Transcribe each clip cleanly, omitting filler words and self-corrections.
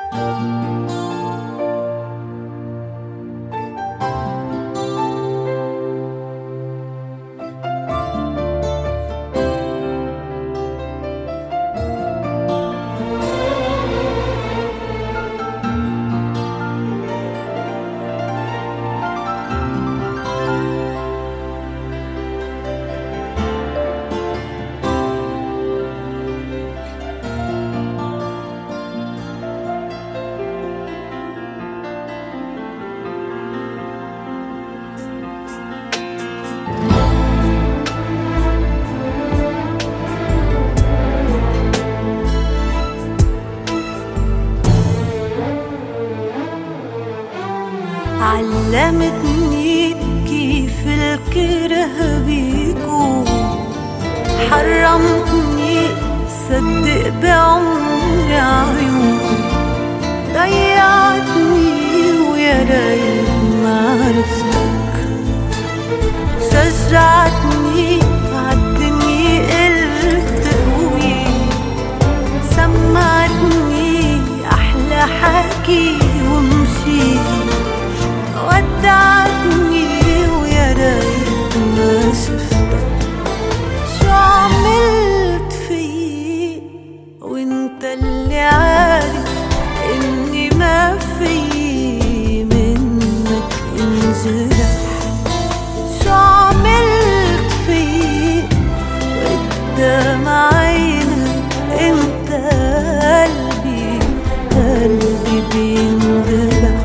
علمتني كيف الكره بيكون، حرمتني صدق بعمري عيون، ضيعتني ويا ريت ما عرفتك، شجعتني عالدنيا قلت قوي، سمعتني أحلى حكي ومشيت، ودعتني ويا ريت ما شفتك. شو عملت فيي وانت اللي عارف اني ما فيي منك انجرح؟ شو عملت فيي وقدام عينك انت قلبي بيندبح؟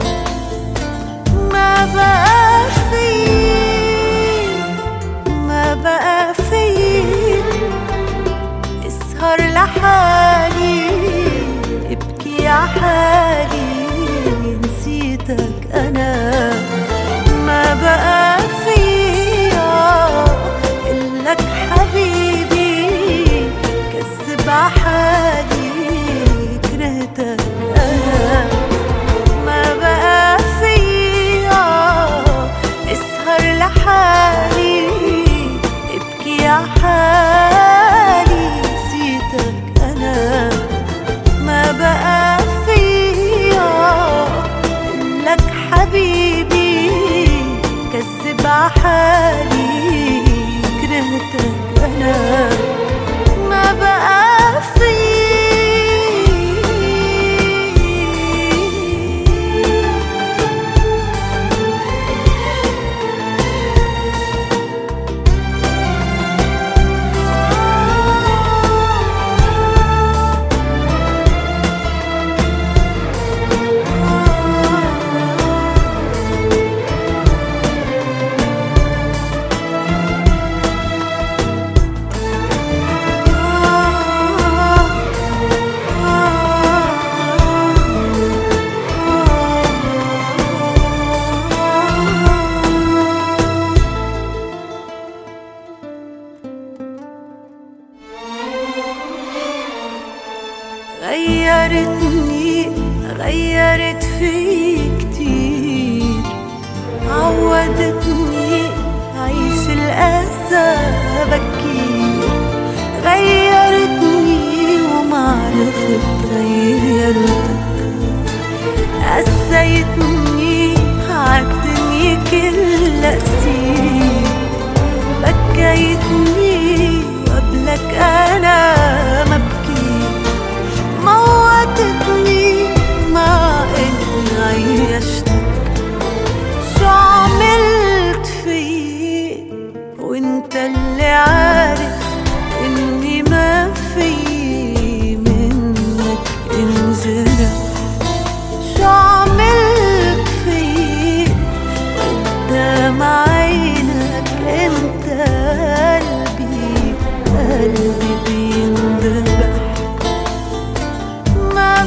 ما بقى فيك اسهر لحالي ابكي عحالي نسيتك انا. ما بقى فيا قلك حبيبي كذب عحالي كرهتك انا. ما بقى اسهر لحالي ابكي عحالي نسيتك انا. ما بقى فيا قلك حبيبي كذب عحالي كرهتك انا. ما بقى فيا غيرت في كتير، عودتني عيش الأسى بكير، غيرتني ومعرفت غيرتك، قسيتني عالدنيا كل أسير، بكيتني وقبلك أنا مبكي، موتتني مع إني عيشتك. شو عملت فيي وانت اللي عارف إني ما فيي منك انجرح؟ شو عملت فيي قدام عينك انت قلبي بيندبح؟ ما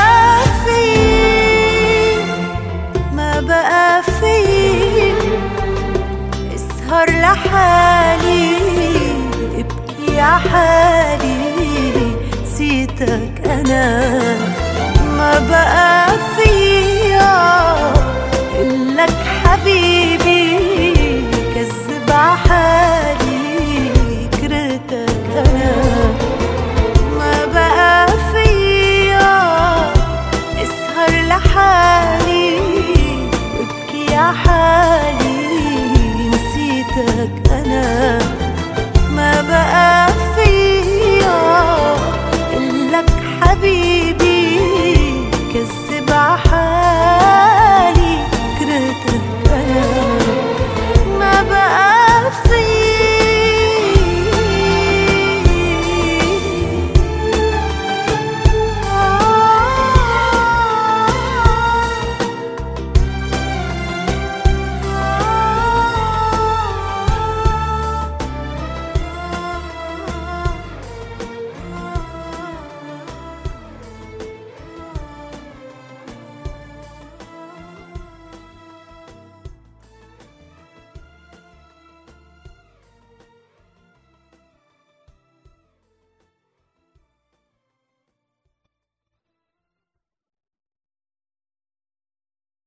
بقى فيك اسهر لحالي ابكي عحالي نسيتك انا.